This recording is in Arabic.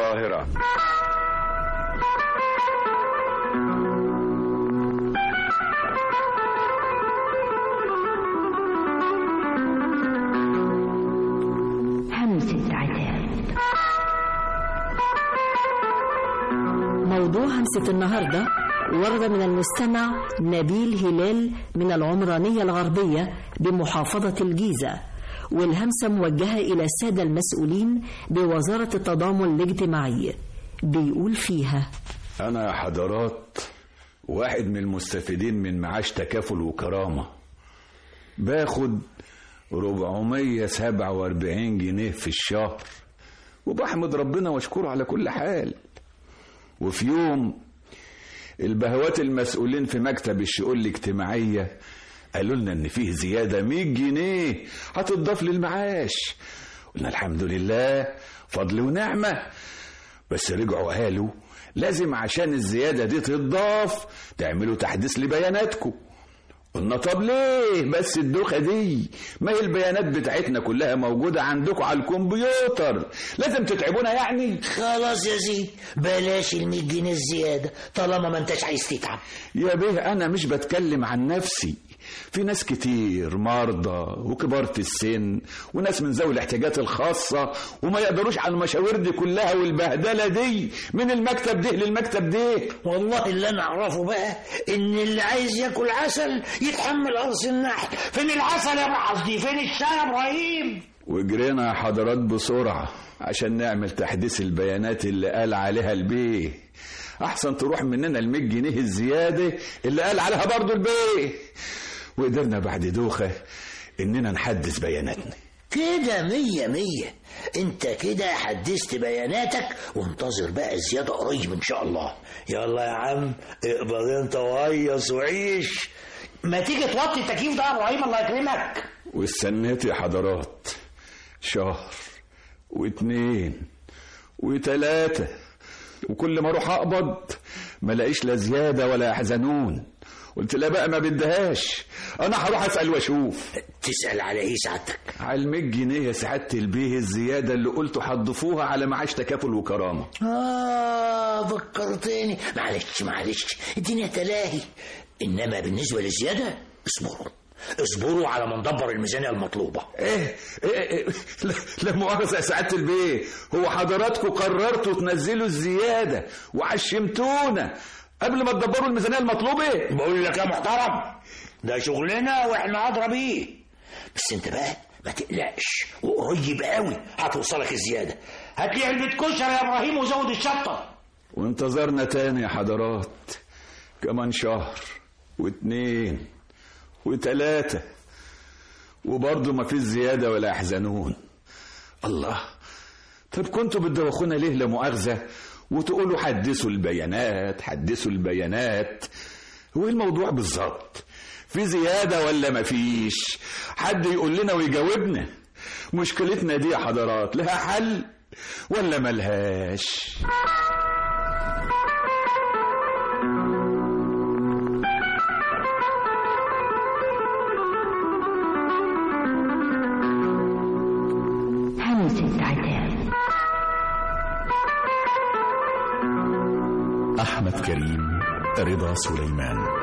القاهرة. همسة عتاب. موضوع همسة النهاردة ورد من المستمع نبيل هلال من العمرانية الغربية بمحافظة الجيزة، والهمسة موجهة إلى السادة المسؤولين بوزارة التضامن الاجتماعي. بيقول فيها: أنا يا حضرات واحد من المستفيدين من معاش تكافل وكرامة، باخد 447 جنيه في الشهر، وبحمد ربنا واشكره على كل حال. وفي يوم البهوات المسؤولين في مكتب الشؤون الاجتماعية قالوا لنا ان فيه زيادة 100 جنيه هتضاف للمعاش. قلنا الحمد لله، فضل ونعمة. بس رجعوا قالوا لازم عشان الزيادة دي تضاف تعملوا تحديث لبياناتكم. قلنا طب ليه بس الدوخة دي؟ ما هي البيانات بتاعتنا كلها موجودة عندكم على الكمبيوتر، لازم تتعبونا يعني؟ خلاص يا زي بلاش ال100 جنيه الزيادة طالما ما انتش عايز تتعب. يا بيه أنا مش بتكلم عن نفسي، في ناس كتير مرضى وكبار في السن وناس من ذوي الاحتياجات الخاصة وما يقدروش على المشاوير دي كلها والبهدلة دي من المكتب ده للمكتب ده. والله اللي انا اعرفه بقى ان اللي عايز ياكل عسل يتحمل قرص النحل. فين العسل يا ابو حصدي؟ فين الشاي يا ابراهيم؟ وجرينا يا حضرات بسرعة عشان نعمل تحديث البيانات اللي قال عليها البيه. احسن تروح مننا ال100 جنيه الزيادة اللي قال عليها برضو البيه. وقدرنا بعد دوخة اننا نحدث بياناتنا كده 100. انت كده حدثت بياناتك وانتظر بقى الزيادة قريب ان شاء الله. يلا يا عم اقبض انت وهيص وعيش. ما تيجي توطي التكييف ده يا ابراهيم الله يكرمك. واستنيت يا حضرات شهر و2 و3، وكل ما اروح اقبض ما لاقيش لا زيادة ولا يحزنون. قلت لا بقى ما بدهاش، انا هروح اسال واشوف. تسال على ايه سعادتك؟ على ال100 جنيه يا سعاده البيه الزياده اللي قلتوا هتضيفوها على معاش تكافل وكرامه. فكرتني. معلش الدنيا تلاهي. انما بالنسبه للزياده اصبروا على ما ندبر الميزانيه المطلوبه. إيه لا مؤاخذه يا سعاده البيه، هو حضراتكم قررتوا تنزلوا الزياده وعشمتونا قبل ما تدبروا الميزانيه المطلوبه؟ بقول لك يا محترم ده شغلنا واحنا ادرى بيه. بس انت بقى ما تقلقش، وقريب قوي هتوصلك الزياده. هات لي علبه كشري يا ابراهيم وزود الشطه. وانتظرنا تاني يا حضرات كمان شهر و2 و3 وبرضه ما فيش زياده ولا يحزنون. الله، طب كنتوا بتدوخونا ليه لا مؤاخذه وتقولوا حدثوا البيانات؟ هو ايه الموضوع بالظبط؟ في زيادة ولا مفيش؟ حد يقول لنا ويجاوبنا. مشكلتنا دي يا حضرات لها حل ولا ملهاش؟ همسة عتاب. أحمد كريم، رضا سليمان.